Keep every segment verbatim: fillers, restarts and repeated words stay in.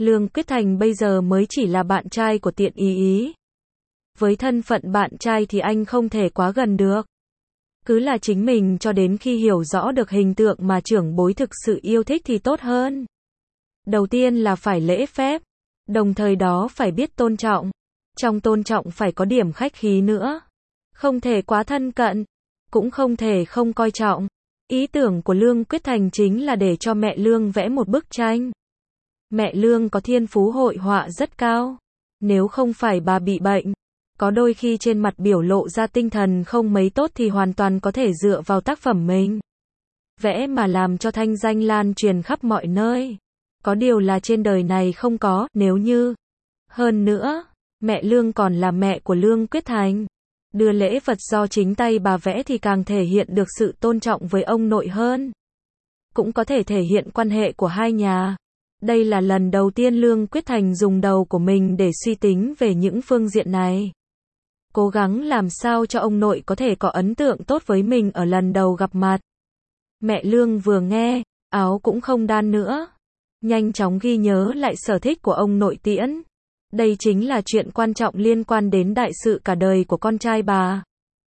Lương Quyết Thành bây giờ mới chỉ là bạn trai của Tiện Ý Ý. Với thân phận bạn trai thì anh không thể quá gần được. Cứ là chính mình cho đến khi hiểu rõ được hình tượng mà trưởng bối thực sự yêu thích thì tốt hơn. Đầu tiên là phải lễ phép, đồng thời đó phải biết tôn trọng. Trong tôn trọng phải có điểm khách khí nữa. Không thể quá thân cận, cũng không thể không coi trọng. Ý tưởng của Lương Quyết Thành chính là để cho mẹ Lương vẽ một bức tranh. Mẹ Lương có thiên phú hội họa rất cao. Nếu không phải bà bị bệnh, có đôi khi trên mặt biểu lộ ra tinh thần không mấy tốt thì hoàn toàn có thể dựa vào tác phẩm mình vẽ mà làm cho thanh danh lan truyền khắp mọi nơi. Có điều là trên đời này không có nếu như. Hơn nữa, mẹ Lương còn là mẹ của Lương Quyết Thành. Đưa lễ vật do chính tay bà vẽ thì càng thể hiện được sự tôn trọng với ông nội hơn. Cũng có thể thể hiện quan hệ của hai nhà. Đây là lần đầu tiên Lương Quyết Thành dùng đầu của mình để suy tính về những phương diện này. Cố gắng làm sao cho ông nội có thể có ấn tượng tốt với mình ở lần đầu gặp mặt. Mẹ Lương vừa nghe, áo cũng không đan nữa. Nhanh chóng ghi nhớ lại sở thích của ông nội Tiễn. Đây chính là chuyện quan trọng liên quan đến đại sự cả đời của con trai bà.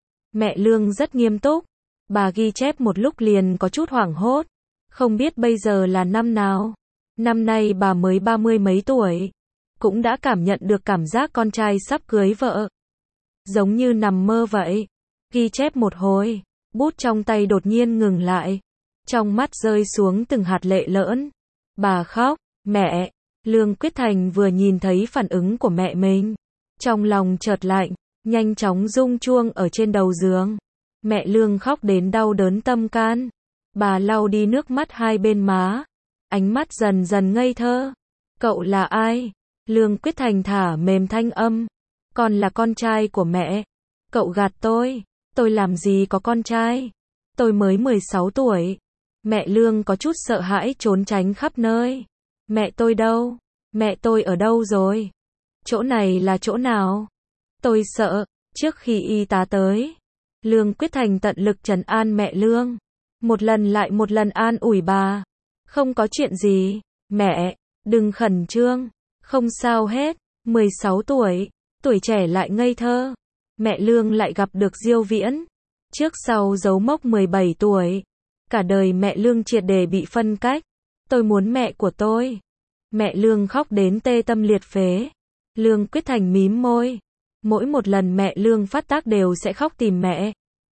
Mẹ Lương rất nghiêm túc. Bà ghi chép một lúc liền có chút hoảng hốt. Không biết bây giờ là năm nào. Năm nay bà mới ba mươi mấy tuổi. Cũng đã cảm nhận được cảm giác con trai sắp cưới vợ. Giống như nằm mơ vậy. Ghi chép một hồi, bút trong tay đột nhiên ngừng lại. Trong mắt rơi xuống từng hạt lệ lỡn. Bà khóc, mẹ. Lương Quyết Thành vừa nhìn thấy phản ứng của mẹ mình. Trong lòng chợt lạnh, nhanh chóng rung chuông ở trên đầu giường. Mẹ Lương khóc đến đau đớn tâm can. Bà lau đi nước mắt hai bên má. Ánh mắt dần dần ngây thơ. Cậu là ai? Lương Quyết Thành thả mềm thanh âm. Con là con trai của mẹ. Cậu gạt tôi. Tôi làm gì có con trai. Tôi mới mười sáu tuổi. Mẹ Lương có chút sợ hãi trốn tránh khắp nơi. Mẹ tôi đâu? Mẹ tôi ở đâu rồi? Chỗ này là chỗ nào? Tôi sợ. Trước khi y tá tới, Lương Quyết Thành tận lực trấn an mẹ Lương. Một lần lại một lần an ủi bà. Không có chuyện gì. Mẹ, đừng khẩn trương. Không sao hết. mười sáu tuổi. Tuổi trẻ lại ngây thơ. Mẹ Lương lại gặp được Diêu Viễn. Trước sau dấu mốc mười bảy tuổi. Cả đời mẹ Lương triệt để bị phân cách. Tôi muốn mẹ của tôi. Mẹ Lương khóc đến tê tâm liệt phế. Lương Quyết Thành mím môi. Mỗi một lần mẹ Lương phát tác đều sẽ khóc tìm mẹ.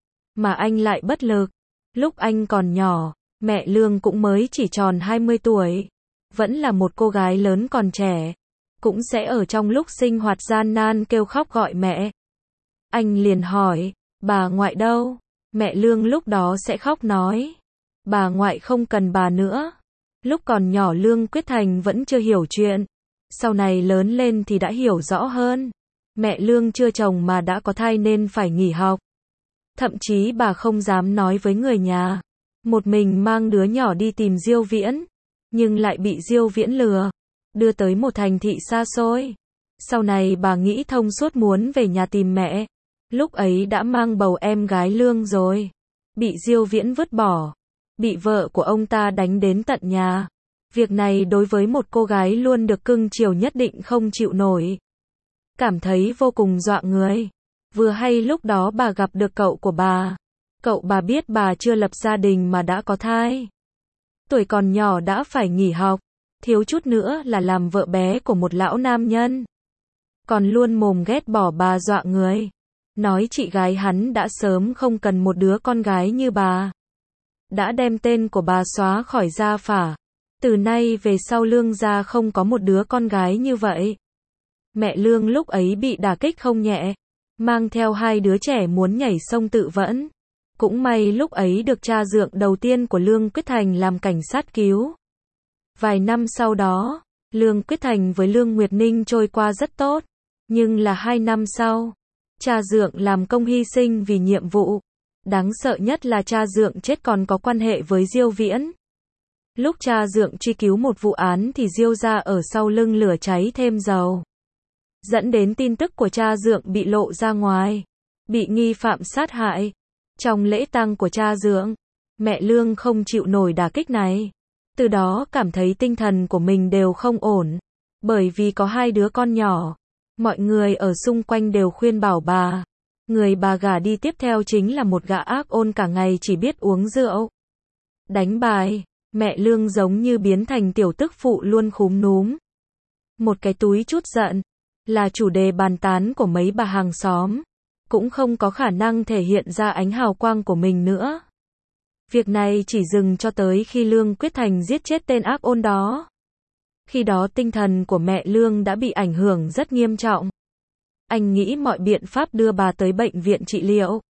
Mà anh lại bất lực. Lúc anh còn nhỏ, mẹ Lương cũng mới chỉ tròn hai mươi tuổi. Vẫn là một cô gái lớn còn trẻ. Cũng sẽ ở trong lúc sinh hoạt gian nan kêu khóc gọi mẹ. Anh liền hỏi, bà ngoại đâu? Mẹ Lương lúc đó sẽ khóc nói. Bà ngoại không cần bà nữa. Lúc còn nhỏ Lương Quyết Thành vẫn chưa hiểu chuyện. Sau này lớn lên thì đã hiểu rõ hơn. Mẹ Lương chưa chồng mà đã có thai nên phải nghỉ học. Thậm chí bà không dám nói với người nhà. Một mình mang đứa nhỏ đi tìm Diêu Viễn. Nhưng lại bị Diêu Viễn lừa. Đưa tới một thành thị xa xôi. Sau này bà nghĩ thông suốt muốn về nhà tìm mẹ. Lúc ấy đã mang bầu em gái Lương rồi. Bị Diêu Viễn vứt bỏ. Bị vợ của ông ta đánh đến tận nhà. Việc này đối với một cô gái luôn được cưng chiều nhất định không chịu nổi. Cảm thấy vô cùng dọa người. Vừa hay lúc đó bà gặp được cậu của bà. Cậu bà biết bà chưa lập gia đình mà đã có thai. Tuổi còn nhỏ đã phải nghỉ học. Thiếu chút nữa là làm vợ bé của một lão nam nhân. Còn luôn mồm ghét bỏ bà dọa người. Nói chị gái hắn đã sớm không cần một đứa con gái như bà. Đã đem tên của bà xóa khỏi gia phả. Từ nay về sau Lương gia không có một đứa con gái như vậy. Mẹ Lương lúc ấy bị đả kích không nhẹ. Mang theo hai đứa trẻ muốn nhảy sông tự vẫn. Cũng may lúc ấy được cha dượng đầu tiên của Lương Quyết Thành làm cảnh sát cứu. Vài năm sau đó, Lương Quyết Thành với Lương Nguyệt Ninh trôi qua rất tốt. Nhưng là hai năm sau, cha dượng làm công hy sinh vì nhiệm vụ. Đáng sợ nhất là cha dượng chết còn có quan hệ với Diêu Viễn. Lúc cha dượng truy cứu một vụ án thì Diêu gia ở sau lưng lửa cháy thêm dầu. Dẫn đến tin tức của cha dượng bị lộ ra ngoài. Bị nghi phạm sát hại. Trong lễ tang của cha dượng, mẹ Lương không chịu nổi đả kích này. Từ đó cảm thấy tinh thần của mình đều không ổn. Bởi vì có hai đứa con nhỏ, mọi người ở xung quanh đều khuyên bảo bà. Người bà gả đi tiếp theo chính là một gã ác ôn cả ngày chỉ biết uống rượu, đánh bài. Mẹ Lương giống như biến thành tiểu tức phụ luôn khúm núm. Một cái túi chút giận, là chủ đề bàn tán của mấy bà hàng xóm, cũng không có khả năng thể hiện ra ánh hào quang của mình nữa. Việc này chỉ dừng cho tới khi Lương Quyết Thành giết chết tên ác ôn đó. Khi đó tinh thần của mẹ Lương đã bị ảnh hưởng rất nghiêm trọng. Anh nghĩ mọi biện pháp đưa bà tới bệnh viện trị liệu.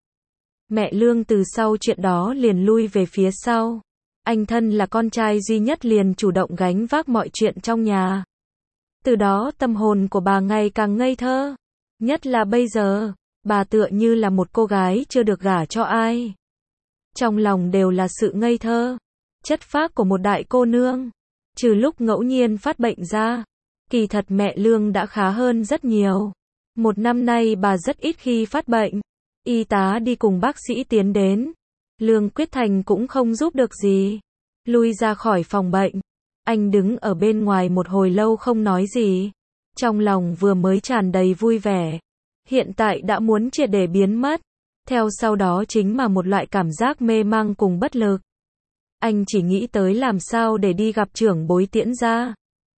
Mẹ Lương từ sau chuyện đó liền lui về phía sau. Anh thân là con trai duy nhất liền chủ động gánh vác mọi chuyện trong nhà. Từ đó tâm hồn của bà ngày càng ngây thơ. Nhất là bây giờ, bà tựa như là một cô gái chưa được gả cho ai. Trong lòng đều là sự ngây thơ, chất phác của một đại cô nương. Trừ lúc ngẫu nhiên phát bệnh ra, kỳ thật mẹ Lương đã khá hơn rất nhiều. Một năm nay bà rất ít khi phát bệnh. Y tá đi cùng bác sĩ tiến đến. Lương Quyết Thành cũng không giúp được gì. Lui ra khỏi phòng bệnh. Anh đứng ở bên ngoài một hồi lâu không nói gì. Trong lòng vừa mới tràn đầy vui vẻ. Hiện tại đã muốn triệt để biến mất. Theo sau đó chính là một loại cảm giác mê mang cùng bất lực. Anh chỉ nghĩ tới làm sao để đi gặp trưởng bối Tiễn gia.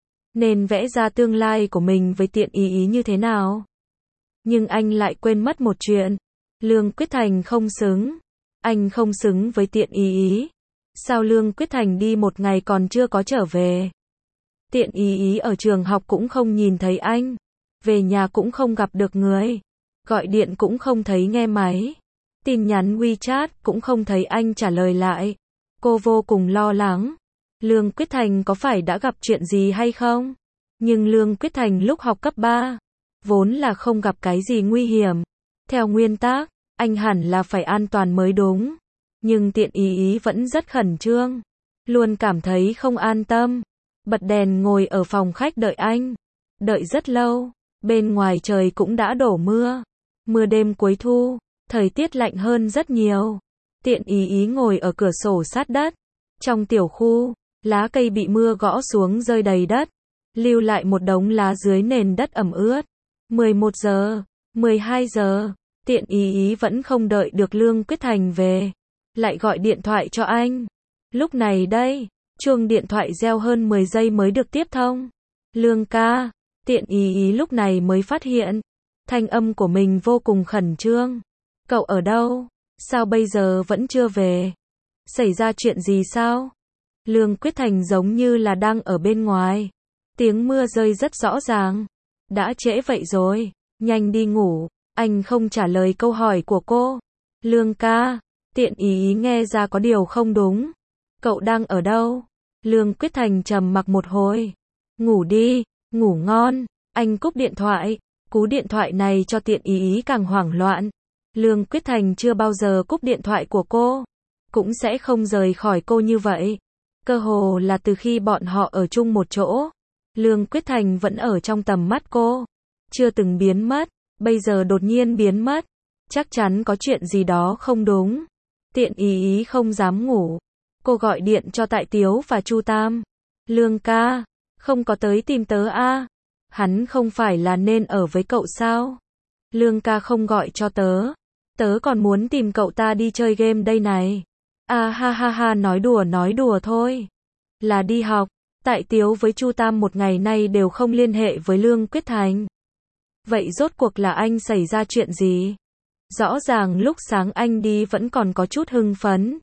Nên vẽ ra tương lai của mình với Tiện Ý Ý như thế nào. Nhưng anh lại quên mất một chuyện. Lương Quyết Thành không xứng. Anh không xứng với Tiện Ý Ý. Sao Lương Quyết Thành đi một ngày còn chưa có trở về? Tiện Ý Ý ở trường học cũng không nhìn thấy anh. Về nhà cũng không gặp được người. Gọi điện cũng không thấy nghe máy. Tin nhắn WeChat cũng không thấy anh trả lời lại. Cô vô cùng lo lắng. Lương Quyết Thành có phải đã gặp chuyện gì hay không? Nhưng Lương Quyết Thành lúc học cấp ba, vốn là không gặp cái gì nguy hiểm. Theo nguyên tắc, anh hẳn là phải an toàn mới đúng. Nhưng Tiện Ý Ý vẫn rất khẩn trương. Luôn cảm thấy không an tâm. Bật đèn ngồi ở phòng khách đợi anh. Đợi rất lâu. Bên ngoài trời cũng đã đổ mưa. Mưa đêm cuối thu. Thời tiết lạnh hơn rất nhiều. Tiện Ý Ý ngồi ở cửa sổ sát đất. Trong tiểu khu, lá cây bị mưa gõ xuống rơi đầy đất. Lưu lại một đống lá dưới nền đất ẩm ướt. mười một giờ, mười hai giờ. Tiện Ý Ý vẫn không đợi được Lương Quyết Thành về. Lại gọi điện thoại cho anh. Lúc này đây, chuông điện thoại reo hơn mười giây mới được tiếp thông. Lương ca. Tiện Ý Ý lúc này mới phát hiện. Thanh âm của mình vô cùng khẩn trương. Cậu ở đâu? Sao bây giờ vẫn chưa về? Xảy ra chuyện gì sao? Lương Quyết Thành giống như là đang ở bên ngoài. Tiếng mưa rơi rất rõ ràng. Đã trễ vậy rồi. Nhanh đi ngủ. Anh không trả lời câu hỏi của cô. Lương ca. Tiện Ý Ý nghe ra có điều không đúng. Cậu đang ở đâu? Lương Quyết Thành trầm mặc một hồi. Ngủ đi. Ngủ ngon. Anh cúp điện thoại. Cú điện thoại này cho Tiện Ý Ý càng hoảng loạn. Lương Quyết Thành chưa bao giờ cúp điện thoại của cô. Cũng sẽ không rời khỏi cô như vậy. Cơ hồ là từ khi bọn họ ở chung một chỗ. Lương Quyết Thành vẫn ở trong tầm mắt cô. Chưa từng biến mất. Bây giờ đột nhiên biến mất. Chắc chắn có chuyện gì đó không đúng. Tiện Ý Ý không dám ngủ. Cô gọi điện cho Tại Tiếu và Chu Tam. Lương ca. Không có tới tìm tớ a? Hắn không phải là nên ở với cậu sao? Lương ca không gọi cho tớ. Tớ còn muốn tìm cậu ta đi chơi game đây này. À ha ha ha, nói đùa nói đùa thôi. Là đi học. Tại Tiếu với Chu Tam một ngày nay đều không liên hệ với Lương Quyết Thành. Vậy rốt cuộc là anh xảy ra chuyện gì? Rõ ràng lúc sáng anh đi vẫn còn có chút hưng phấn.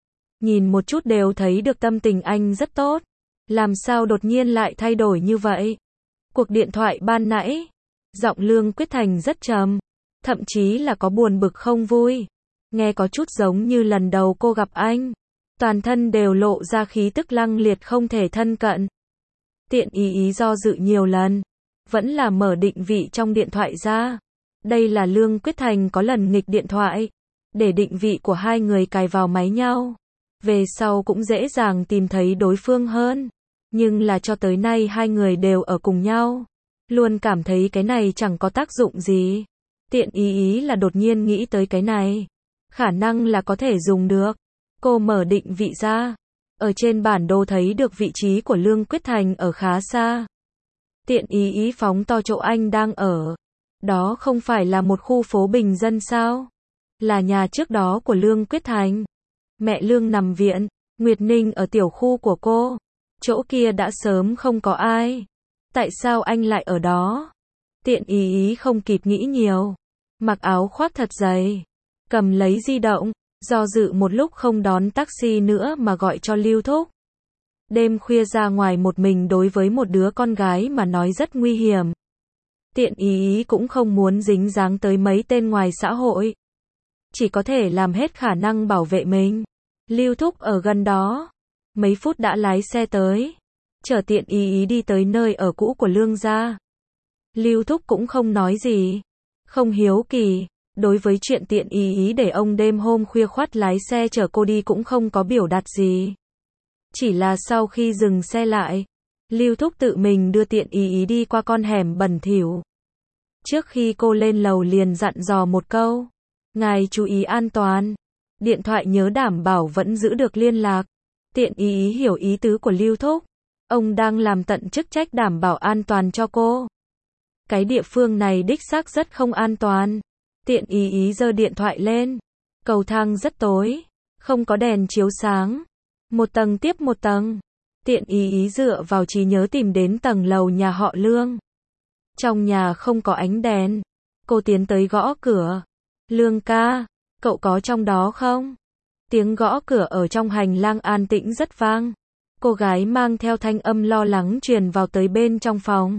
Nhìn một chút đều thấy được tâm tình anh rất tốt. Làm sao đột nhiên lại thay đổi như vậy? Cuộc điện thoại ban nãy, giọng Lương Quyết Thành rất trầm, thậm chí là có buồn bực không vui. Nghe có chút giống như lần đầu cô gặp anh. Toàn thân đều lộ ra khí tức lăng liệt không thể thân cận. Tiện Ý Ý do dự nhiều lần, vẫn là mở định vị trong điện thoại ra. Đây là Lương Quyết Thành có lần nghịch điện thoại, để định vị của hai người cài vào máy nhau. Về sau cũng dễ dàng tìm thấy đối phương hơn. Nhưng là cho tới nay hai người đều ở cùng nhau. Luôn cảm thấy cái này chẳng có tác dụng gì. Tiện Ý Ý là đột nhiên nghĩ tới cái này. Khả năng là có thể dùng được. Cô mở định vị ra. Ở trên bản đồ thấy được vị trí của Lương Quyết Thành ở khá xa. Tiện ý ý phóng to chỗ anh đang ở. Đó không phải là một khu phố bình dân sao? Là nhà trước đó của Lương Quyết Thành. Mẹ Lương nằm viện, Nguyệt Ninh ở tiểu khu của cô. Chỗ kia đã sớm không có ai. Tại sao anh lại ở đó? Tiện ý ý không kịp nghĩ nhiều. Mặc áo khoác thật dày. Cầm lấy di động, do dự một lúc không đón taxi nữa mà gọi cho Lưu Thúc. Đêm khuya ra ngoài một mình đối với một đứa con gái mà nói rất nguy hiểm. Tiện ý ý cũng không muốn dính dáng tới mấy tên ngoài xã hội. Chỉ có thể làm hết khả năng bảo vệ mình. Lưu Thúc ở gần đó. Mấy phút đã lái xe tới. Chở tiện ý ý đi tới nơi ở cũ của Lương gia. Lưu Thúc cũng không nói gì. Không hiếu kỳ. Đối với chuyện tiện ý ý để ông đêm hôm khuya khoắt lái xe chở cô đi cũng không có biểu đạt gì. Chỉ là sau khi dừng xe lại, Lưu Thúc tự mình đưa tiện ý ý đi qua con hẻm bẩn thỉu. Trước khi cô lên lầu liền dặn dò một câu. Ngài chú ý an toàn. Điện thoại nhớ đảm bảo vẫn giữ được liên lạc. Tiện ý ý hiểu ý tứ của Lưu Thúc. Ông đang làm tận chức trách đảm bảo an toàn cho cô. Cái địa phương này đích xác rất không an toàn. Tiện ý ý giơ điện thoại lên. Cầu thang rất tối. Không có đèn chiếu sáng. Một tầng tiếp một tầng. Tiện ý ý dựa vào trí nhớ tìm đến tầng lầu nhà họ Lương. Trong nhà không có ánh đèn. Cô tiến tới gõ cửa. Lương ca, cậu có trong đó không? Tiếng gõ cửa ở trong hành lang an tĩnh rất vang. Cô gái mang theo thanh âm lo lắng truyền vào tới bên trong phòng.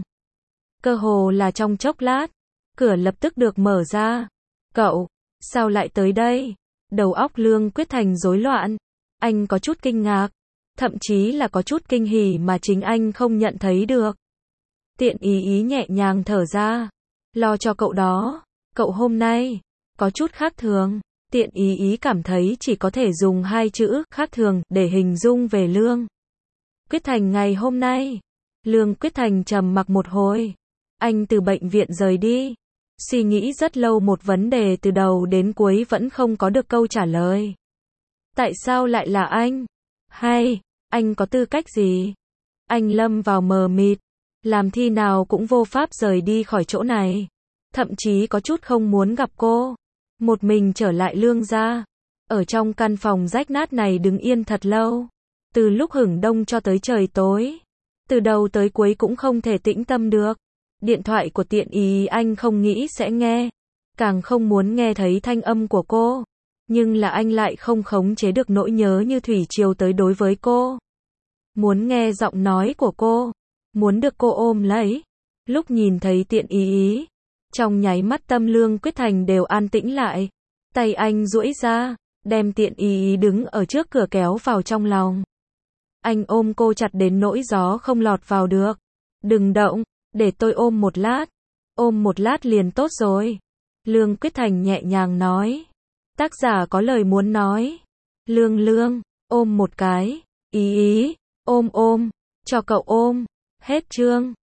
Cơ hồ là trong chốc lát, cửa lập tức được mở ra. Cậu, sao lại tới đây? Đầu óc Lương Quyết Thành rối loạn. Anh có chút kinh ngạc. Thậm chí là có chút kinh hỉ mà chính anh không nhận thấy được. Tiện ý ý nhẹ nhàng thở ra. Lo cho cậu đó. Cậu hôm nay có chút khác thường. Tiện ý ý cảm thấy chỉ có thể dùng hai chữ khác thường để hình dung về Lương Quyết Thành ngày hôm nay. Lương Quyết Thành trầm mặc một hồi. Anh từ bệnh viện rời đi. Suy nghĩ rất lâu một vấn đề từ đầu đến cuối vẫn không có được câu trả lời. Tại sao lại là anh? Hay, anh có tư cách gì? Anh lâm vào mờ mịt. Làm thi nào cũng vô pháp rời đi khỏi chỗ này. Thậm chí có chút không muốn gặp cô. Một mình trở lại Lương gia. Ở trong căn phòng rách nát này đứng yên thật lâu. Từ lúc hửng đông cho tới trời tối. Từ đầu tới cuối cũng không thể tĩnh tâm được. Điện thoại của tiện ý anh không nghĩ sẽ nghe. Càng không muốn nghe thấy thanh âm của cô. Nhưng là anh lại không khống chế được nỗi nhớ như thủy triều tới đối với cô. Muốn nghe giọng nói của cô. Muốn được cô ôm lấy. Lúc nhìn thấy tiện ý ý. Trong nháy mắt tâm Lương Quyết Thành đều an tĩnh lại. Tay anh duỗi ra. Đem tiện ý ý đứng ở trước cửa kéo vào trong lòng. Anh ôm cô chặt đến nỗi gió không lọt vào được. Đừng động. Để tôi ôm một lát. Ôm một lát liền tốt rồi. Lương Quyết Thành nhẹ nhàng nói. Tác giả có lời muốn nói. Lương Lương, ôm một cái. Ý ý, ôm ôm, cho cậu ôm. Hết chương.